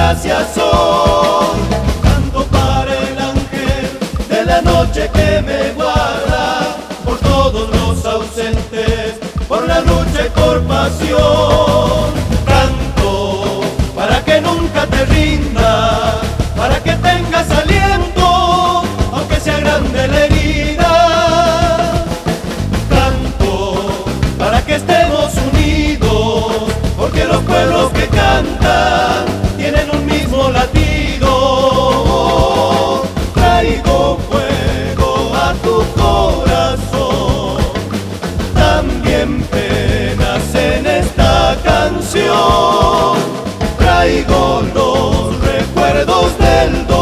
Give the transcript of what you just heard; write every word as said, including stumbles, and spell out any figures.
gracias son. Canto para el ángel de la noche que me guarda, por todos los ausentes, por la lucha y por pasión. Canto para que nunca te rindas, para que tengas aliento, aunque sea grande la herida. Canto para que estemos unidos, porque los pueblos que cantan tienen un mismo latido. Traigo fuego a tu corazón, también penas en esta canción. Traigo los recuerdos del dolor.